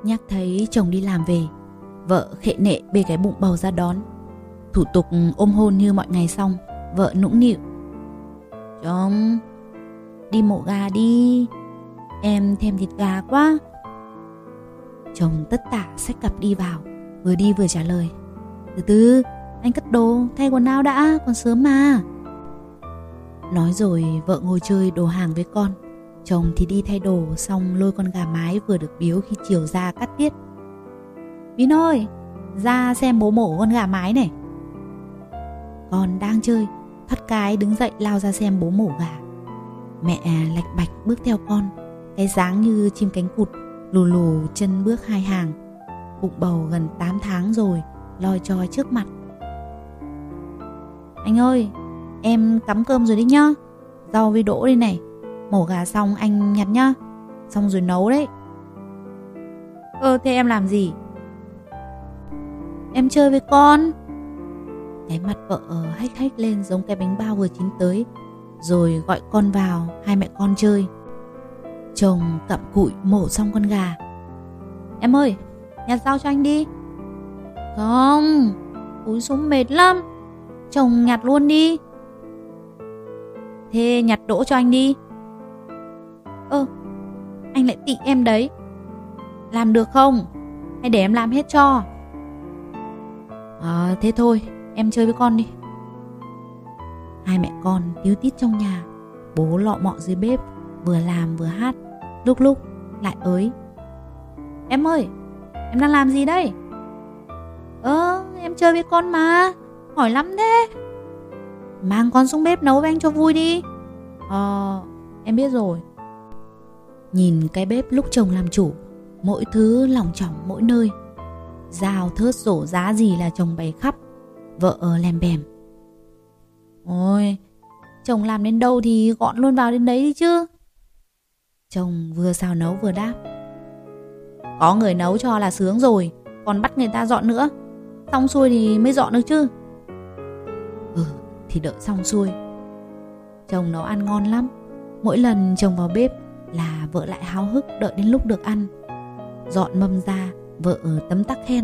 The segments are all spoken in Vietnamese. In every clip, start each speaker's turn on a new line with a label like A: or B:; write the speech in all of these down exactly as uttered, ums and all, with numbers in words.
A: Nhắc thấy chồng đi làm về, vợ khệ nệ bê cái bụng bầu ra đón. Thủ tục ôm hôn như mọi ngày xong, vợ nũng nịu: "Chồng, đi mổ gà đi, em thèm thịt gà quá." Chồng tất tả xách cặp đi vào, vừa đi vừa trả lời: "Từ từ, anh cất đồ, thay quần áo đã, còn sớm mà." Nói rồi vợ ngồi chơi đồ hàng với con, chồng thì đi thay đồ, xong lôi con gà mái vừa được biếu khi chiều ra cắt tiết: "Bin ơi, ra xem bố mổ con gà mái này." Con đang chơi, thoát cái đứng dậy lao ra xem bố mổ gà. Mẹ lạch bạch bước theo con, cái dáng như chim cánh cụt, lù lù chân bước hai hàng. Bụng bầu gần tám tháng rồi, loi choi trước mặt: "Anh ơi, em cắm cơm rồi đấy nhá. Rau với đỗ đây này. Mổ gà xong anh nhặt nhá. Xong rồi nấu đấy." "Ơ thế em làm gì?" "Em chơi với con." Cái mặt vợ hếch hếch lên giống cái bánh bao vừa chín tới, rồi gọi con vào, hai mẹ con chơi. Chồng cặm cụi mổ xong con gà: "Em ơi, nhặt rau cho anh đi." "Không, cúi xuống mệt lắm. Chồng nhặt luôn đi." "Thế nhặt đỗ cho anh đi." "Ơ, anh lại tị em đấy. Làm được không? Hay để em làm hết cho?" "À, thế thôi, em chơi với con đi." Hai mẹ con tíu tít trong nhà, bố lọ mọ dưới bếp, vừa làm vừa hát, lúc lúc lại ới: "Em ơi, em đang làm gì đây?" "Ơ, em chơi với con mà, hỏi lắm thế." "Mang con xuống bếp nấu với anh cho vui đi." "Ờ, em biết rồi." Nhìn cái bếp lúc chồng làm chủ, mỗi thứ lỏng chỏng mỗi nơi. Dao thớt rổ giá gì là chồng bày khắp. Vợ lèm bèm: "Ôi, chồng làm đến đâu thì gọn luôn vào đến đấy đi chứ." Chồng vừa xào nấu vừa đáp: "Có người nấu cho là sướng rồi, còn bắt người ta dọn nữa. Xong xuôi thì mới dọn được chứ." "Ừ, thì đợi xong xuôi." Chồng nấu ăn ngon lắm. Mỗi lần chồng vào bếp là vợ lại háo hức đợi đến lúc được ăn. Dọn mâm ra, vợ tấm tắc khen: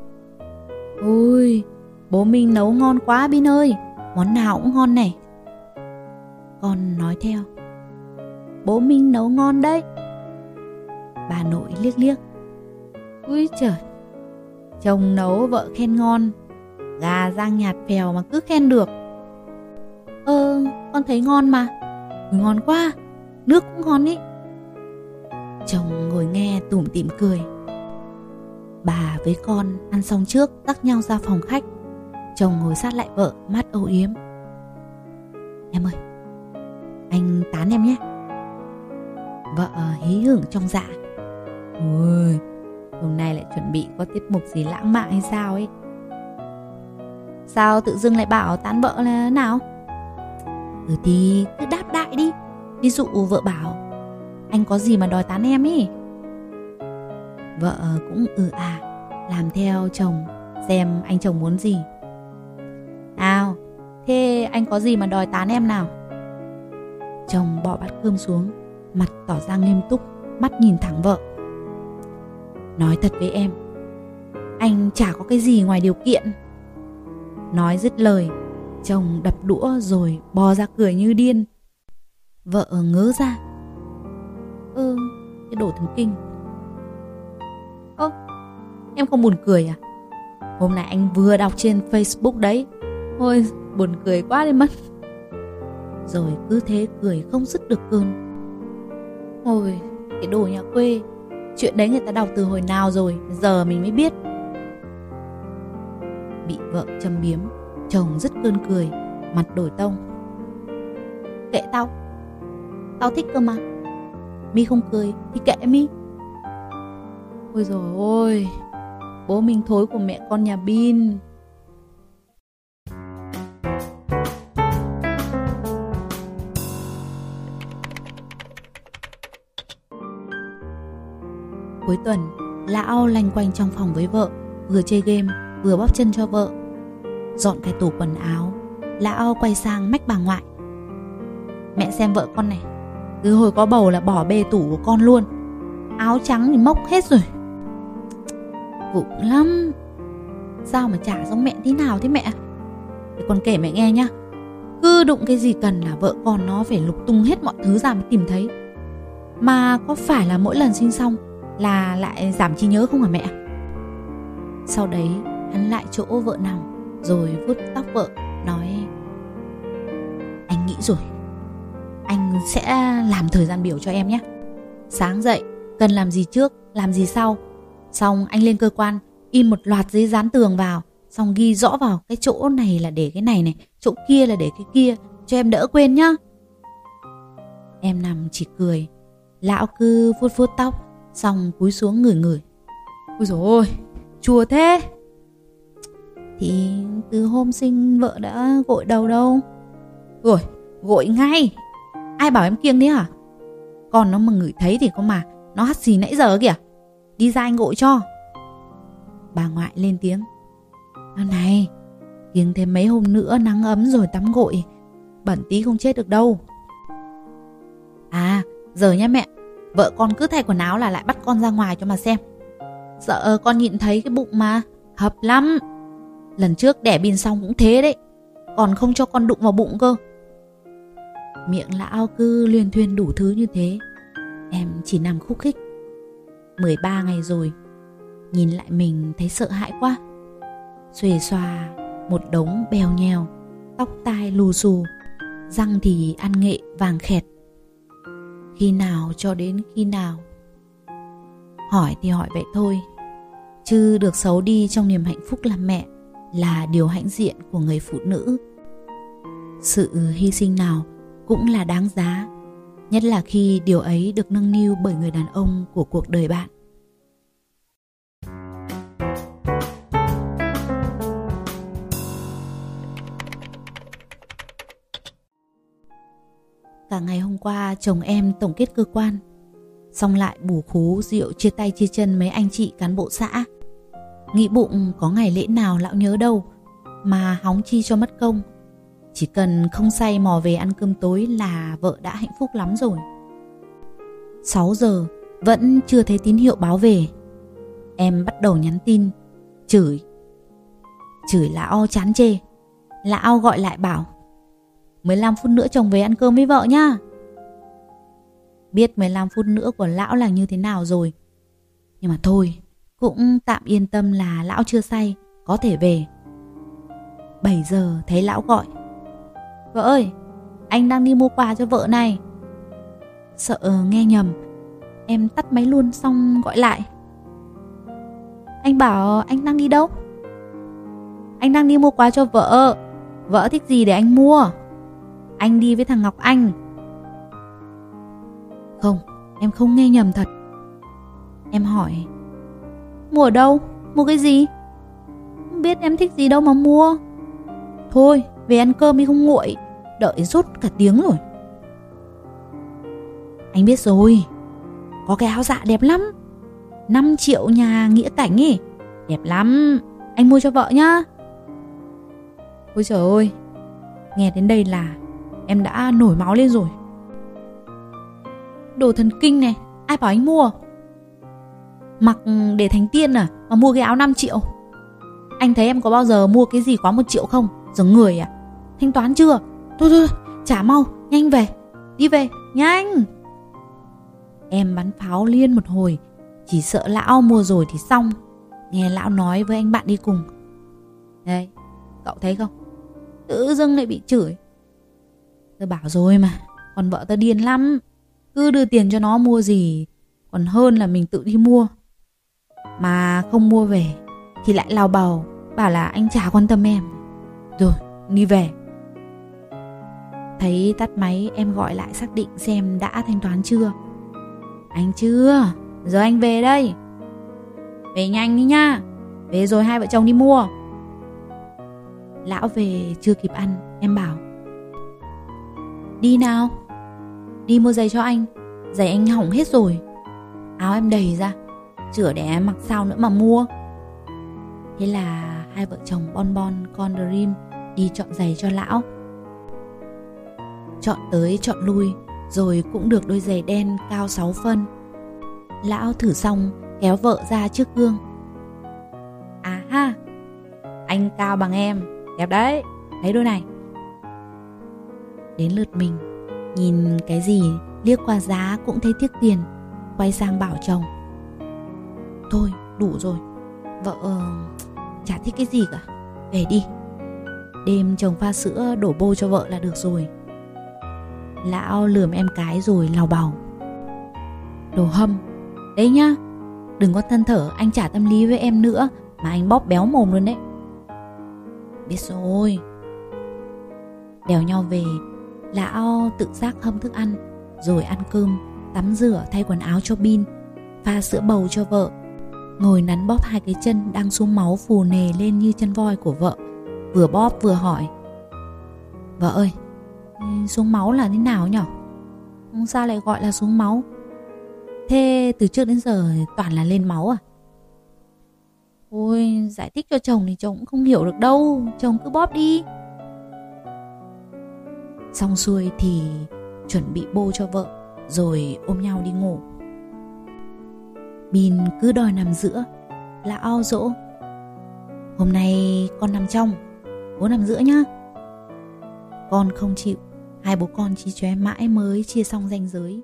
A: "Ôi, bố mình nấu ngon quá Bin ơi, món nào cũng ngon này." Con nói theo: "Bố mình nấu ngon đấy." Bà nội liếc liếc: "Úi trời, chồng nấu vợ khen ngon, gà rang nhạt phèo mà cứ khen được." "Ơ, con thấy ngon mà." "Ui, ngon quá, nước cũng ngon ý." Chồng ngồi nghe tủm tỉm cười. Bà với con ăn xong trước dắt nhau ra phòng khách. Chồng ngồi sát lại vợ, mắt âu yếm: "Em ơi, anh tán em nhé." Vợ hí hửng trong dạ: "Ôi, hôm nay lại chuẩn bị có tiết mục gì lãng mạn hay sao ấy." "Sao tự dưng lại bảo tán vợ là thế nào?" "Ừ thì cứ đáp đại đi. Ví dụ vợ bảo: anh có gì mà đòi tán em ý." Vợ cũng ừ à, làm theo chồng xem anh chồng muốn gì. "Nào, thế anh có gì mà đòi tán em nào?" Chồng bỏ bát cơm xuống, mặt tỏ ra nghiêm túc, mắt nhìn thẳng vợ: "Nói thật với em, anh chả có cái gì ngoài điều kiện." Nói dứt lời, chồng đập đũa rồi bò ra cười như điên. Vợ ngớ ra: "Ơ, cái đồ thần kinh." "Ơ, em không buồn cười à? Hôm nay anh vừa đọc trên Facebook đấy. Ôi, buồn cười quá đi mất." Rồi cứ thế cười không dứt được cơn. Ôi, cái đồ nhà quê, chuyện đấy người ta đọc từ hồi nào rồi, giờ mình mới biết. Bị vợ châm biếm, chồng dứt cơn cười, mặt đổi tông: "Kệ tao, tao thích cơ mà. Mi không cười thì kệ Mi." Ôi dồi ôi, bố mình thối của mẹ con nhà Bin. Cuối tuần, lão lanh quanh trong phòng với vợ, vừa chơi game vừa bóp chân cho vợ. Dọn cái tủ quần áo, lão quay sang mách bà ngoại: "Mẹ xem vợ con này, từ hồi có bầu là bỏ bê tủ của con luôn. Áo trắng thì mốc hết rồi." vụng lắm. Sao mà chả giống mẹ tí nào thế mẹ? Để con kể mẹ nghe nhá. Cứ đụng cái gì cần là vợ con nó phải lục tung hết mọi thứ ra mới tìm thấy. Mà có phải là mỗi lần sinh xong là lại giảm trí nhớ không hả mẹ? Sau đấy hắn lại chỗ vợ nằm, rồi vuốt tóc vợ, nói: Anh nghĩ rồi, anh sẽ làm thời gian biểu cho em nhé. Sáng dậy cần làm gì trước, làm gì sau. Xong anh lên cơ quan in một loạt giấy dán tường vào, xong ghi rõ vào cái chỗ này là để cái này này, chỗ kia là để cái kia, cho em đỡ quên nhá. Em nằm chỉ cười. Lão cứ vuốt vuốt tóc, xong cúi xuống ngửi ngửi. Ôi dồi ôi, chua thế. Thì từ hôm sinh vợ đã gội đầu đâu. Rồi, gội ngay. Ai bảo em kiêng thế hả? Còn nó mà ngửi thấy thì có mà nó hắt xì nãy giờ kìa. Đi ra anh gội cho. Bà ngoại lên tiếng: Này, kiêng thêm mấy hôm nữa nắng ấm rồi tắm gội, bẩn tí không chết được đâu. À, giờ nhá mẹ, vợ con cứ thay quần áo là lại bắt con ra ngoài cho mà xem. Sợ con nhìn thấy cái bụng mà, hập lắm. Lần trước đẻ bin xong cũng thế đấy, còn không cho con đụng vào bụng cơ. Miệng lão cứ luyên thuyên đủ thứ như thế. Em chỉ nằm khúc khích. mười ba ngày rồi, nhìn lại mình thấy sợ hãi quá. Xuề xòa một đống bèo nhèo, tóc tai lù xù, răng thì ăn nghệ vàng khẹt. Khi nào cho đến khi nào? Hỏi thì hỏi vậy thôi, chứ được xấu đi trong niềm hạnh phúc làm mẹ là điều hãnh diện của người phụ nữ. Sự hy sinh nào cũng là đáng giá, nhất là khi điều ấy được nâng niu bởi người đàn ông của cuộc đời bạn. Cả ngày hôm qua chồng em tổng kết cơ quan, xong lại bù khú rượu chia tay chia chân mấy anh chị cán bộ xã. Nghĩ bụng có ngày lễ nào lão nhớ đâu mà hóng chi cho mất công. Chỉ cần không say mò về ăn cơm tối là vợ đã hạnh phúc lắm rồi. Sáu giờ vẫn chưa thấy tín hiệu báo về. Em bắt đầu nhắn tin chửi. Chửi lão chán chê. Lão gọi lại bảo: mười lăm phút nữa chồng về ăn cơm với vợ nhá. Biết mười lăm phút nữa của lão là như thế nào rồi, nhưng mà thôi, cũng tạm yên tâm là lão chưa say, có thể về. Bảy giờ thấy lão gọi: vợ ơi, anh đang đi mua quà cho vợ này. Sợ nghe nhầm, em tắt máy luôn xong gọi lại: anh bảo anh đang đi đâu? Anh đang đi mua quà cho vợ. Vợ thích gì để anh mua. Anh đi với thằng Ngọc Anh. Không, em không nghe nhầm thật. Em hỏi: mua ở đâu? Mua cái gì? Không biết em thích gì đâu mà mua. Thôi, về ăn cơm đi không nguội. Đợi rốt cả tiếng rồi. Anh biết rồi, có cái áo dạ đẹp lắm, năm triệu nhà nghĩa cảnh ấy, đẹp lắm, anh mua cho vợ nhá. Ôi trời ơi, nghe đến đây là em đã nổi máu lên rồi. Đồ thần kinh này, ai bảo anh mua? Mặc để thành tiên à, mà mua cái áo năm triệu. Anh thấy em có bao giờ mua cái gì quá một triệu không? Giống người à? Thanh toán chưa? Thôi thôi, trả mau, nhanh về. Đi về, nhanh. Em bắn pháo liên một hồi, chỉ sợ lão mua rồi thì xong. Nghe lão nói với anh bạn đi cùng: đây, cậu thấy không? Tự dưng lại bị chửi. Tôi bảo rồi mà, còn vợ tôi điên lắm. Cứ đưa tiền cho nó mua gì còn hơn là mình tự đi mua. Mà không mua về thì lại lao bào bảo là anh chả quan tâm em. Rồi, đi về. Thấy tắt máy, em gọi lại xác định xem đã thanh toán chưa. Anh chưa, giờ anh về đây. Về nhanh đi nha, về rồi hai vợ chồng đi mua. Lão về chưa kịp ăn, em bảo: đi nào, đi mua giày cho anh. Giày anh hỏng hết rồi, áo em đầy ra, chửa để em mặc sao nữa mà mua. Thế là hai vợ chồng bon bon con Dream đi chọn giày cho lão. Chọn tới chọn lui, rồi cũng được đôi giày đen cao sáu phân. Lão thử xong kéo vợ ra trước gương. ha. Anh cao bằng em, đẹp đấy, lấy đôi này. Đến lượt mình, nhìn cái gì liếc qua giá cũng thấy tiếc tiền, quay sang bảo chồng: thôi đủ rồi, vợ chả thích cái gì cả, về đi. Đêm chồng pha sữa đổ bô cho vợ là được rồi. Lão lườm em cái rồi lào bào: đồ hâm, đấy nhá, đừng có than thở anh trả tâm lý với em nữa mà anh bóp béo mồm luôn đấy. Biết rồi. Đèo nhau về, lão tự giác hâm thức ăn, rồi ăn cơm, tắm rửa, thay quần áo cho Bin, pha sữa bầu cho vợ, ngồi nắn bóp hai cái chân đang xuống máu phù nề lên như chân voi của vợ, vừa bóp vừa hỏi: vợ ơi, xuống máu là thế nào nhở? Sao lại gọi là xuống máu? Thế từ trước đến giờ toàn là lên máu à? Ôi, giải thích cho chồng thì chồng cũng không hiểu được đâu, chồng cứ bóp đi. Xong xuôi thì chuẩn bị bô cho vợ, rồi ôm nhau đi ngủ. Bin cứ đòi nằm giữa, lão dỗ: hôm nay con nằm trong, bố nằm giữa nhá. Con không chịu, hai bố con chỉ chóe mãi mới chia xong ranh giới.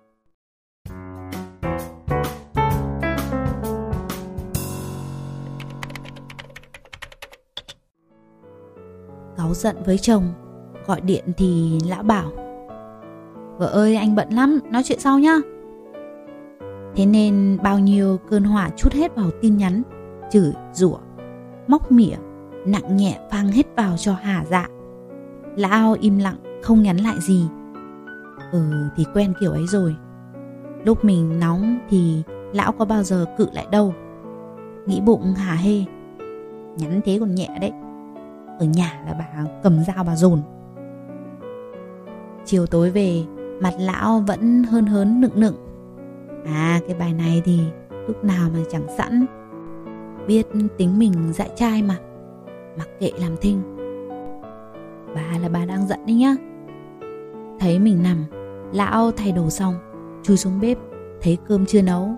A: Cáu giận với chồng, gọi điện thì lão bảo: vợ ơi, anh bận lắm, nói chuyện sau nhá. Thế nên bao nhiêu cơn hỏa trút hết vào tin nhắn, chửi rủa, móc mỉa, nặng nhẹ phang hết vào cho hả dạ. Lão im lặng không nhắn lại gì. Ừ thì quen kiểu ấy rồi. Lúc mình nóng thì lão có bao giờ cự lại đâu. Nghĩ bụng hả hê, nhắn thế còn nhẹ đấy, ở nhà là bà cầm dao bà dồn. Chiều tối về, mặt lão vẫn hớn hớn nựng nựng: à, cái bài này thì lúc nào mà chẳng sẵn. Biết tính mình dại trai mà, mặc kệ làm thinh. Bà là bà đang giận đấy nhá. Thấy mình nằm, lão thay đồ xong, chui xuống bếp, thấy cơm chưa nấu.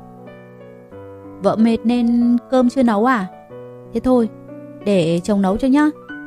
A: Vợ mệt nên cơm chưa nấu à? Thế thôi, để chồng nấu cho nhá.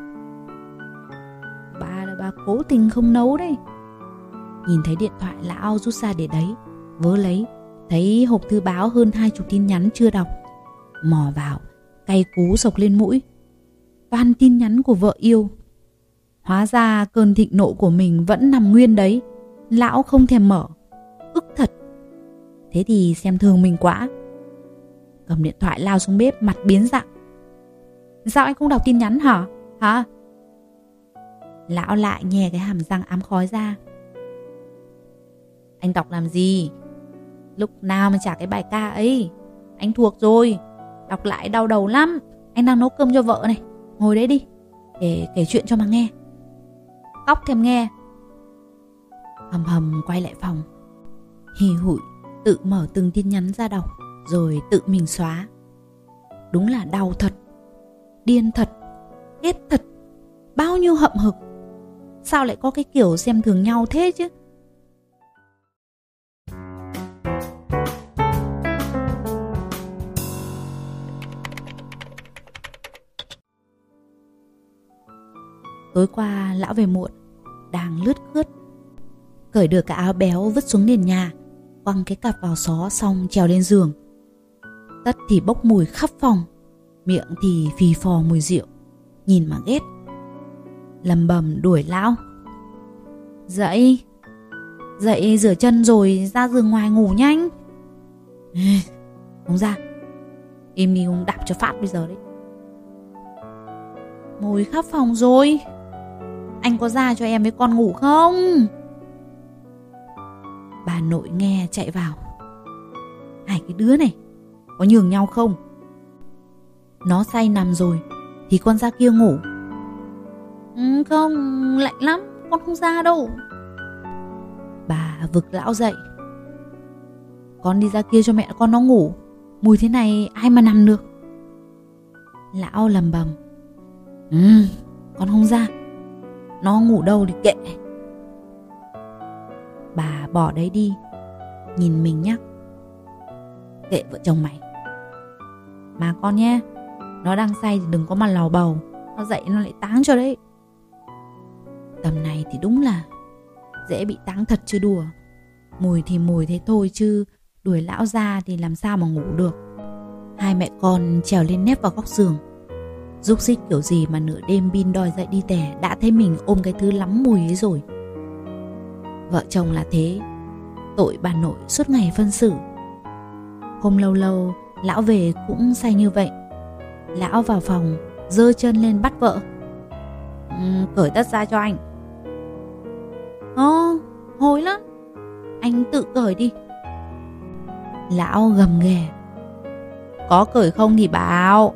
A: Bà là bà cố tình không nấu đấy. Nhìn thấy điện thoại lão rút ra để đấy, vớ lấy, thấy hộp thư báo hơn hai chục tin nhắn chưa đọc. Mò vào, cay cú sộc lên mũi. Toàn tin nhắn của vợ yêu. Hóa ra cơn thịnh nộ của mình vẫn nằm nguyên đấy. Lão không thèm mở. Ức thật. Thế thì xem thường mình quá. Cầm điện thoại lao xuống bếp, mặt biến dạng: sao anh không đọc tin nhắn hả? Hả? Lão lại nhè cái hàm răng ám khói ra: anh đọc làm gì? Lúc nào mà trả cái bài ca ấy? Anh thuộc rồi, đọc lại đau đầu lắm. Anh đang nấu cơm cho vợ này, ngồi đấy đi, để kể chuyện cho mà nghe. Cóc thèm nghe. Hầm hầm quay lại phòng, hì hụi tự mở từng tin nhắn ra đọc, rồi tự mình xóa. Đúng là đau thật, điên thật, ghét thật, bao nhiêu hậm hực. Sao lại có cái kiểu xem thường nhau thế chứ? Tối qua lão về muộn, đang lướt khướt, cởi được cái áo béo vứt xuống nền nhà, quăng cái cặp vào xó xong trèo lên giường. Tất thì bốc mùi khắp phòng, miệng thì phì phò mùi rượu, nhìn mà ghét. Lầm bầm đuổi lão: dậy, dậy rửa chân rồi ra giường ngoài ngủ nhanh. Không ra, im đi không đạp cho phát bây giờ đấy. Mùi khắp phòng rồi, anh có ra cho em với con ngủ không? Bà nội nghe chạy vào: hai cái đứa này có nhường nhau không? Nó say nằm rồi thì con ra kia ngủ. Ừ, không, lạnh lắm, con không ra đâu. Bà vực lão dậy: con đi ra kia cho mẹ con nó ngủ, mùi thế này ai mà nằm được. Lão lầm bầm: Ừ, con không ra, nó ngủ đâu thì kệ. Bà bỏ đấy đi, nhìn mình nhắc: kệ vợ chồng mày. Mà con nhé, Nó đang say thì đừng có mà lò bầu, nó dậy nó lại táng cho đấy. Tầm này thì đúng là dễ bị táng thật chứ đùa. Mùi thì mùi thế thôi chứ đuổi lão ra thì làm sao mà ngủ được. Hai mẹ con trèo lên nép vào góc giường. Rúc rích kiểu gì mà nửa đêm Bin đòi dậy đi tè đã thấy mình ôm cái thứ lắm mùi ấy rồi. Vợ chồng là thế, tội bà nội suốt ngày phân xử. Hôm lâu lâu lão về cũng say như vậy. Lão vào phòng giơ chân lên bắt vợ. uhm, Cởi tất ra cho anh. Ồ, hối lắm, anh tự cởi đi. Lão gầm ghè. Có cởi không thì bảo.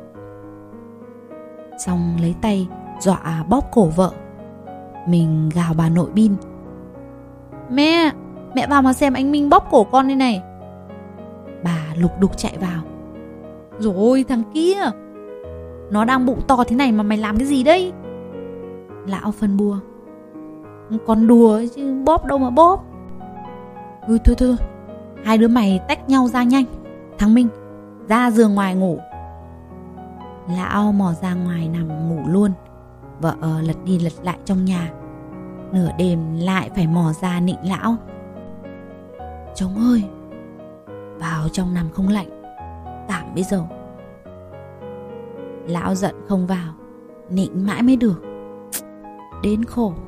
A: Xong lấy tay dọa bóp cổ vợ. Mình gào bà nội Bin. Mẹ, mẹ vào mà xem anh Minh bóp cổ con đây này. Bà lục đục chạy vào. Rồi thằng kia, nó đang bụng to thế này mà mày làm cái gì đấy? Lão phân bua. Con đùa chứ bóp đâu mà bóp. Ừ thôi thôi, hai đứa mày tách nhau ra nhanh. Thằng Minh, ra giường ngoài ngủ. Lão mò ra ngoài nằm ngủ luôn. Vợ lật đi lật lại trong nhà. Nửa đêm lại phải mò ra nịnh lão. Chồng ơi, vào trong nằm không lạnh, cảm bây giờ. Lão giận không vào, nịnh mãi mới được. Đến khổ.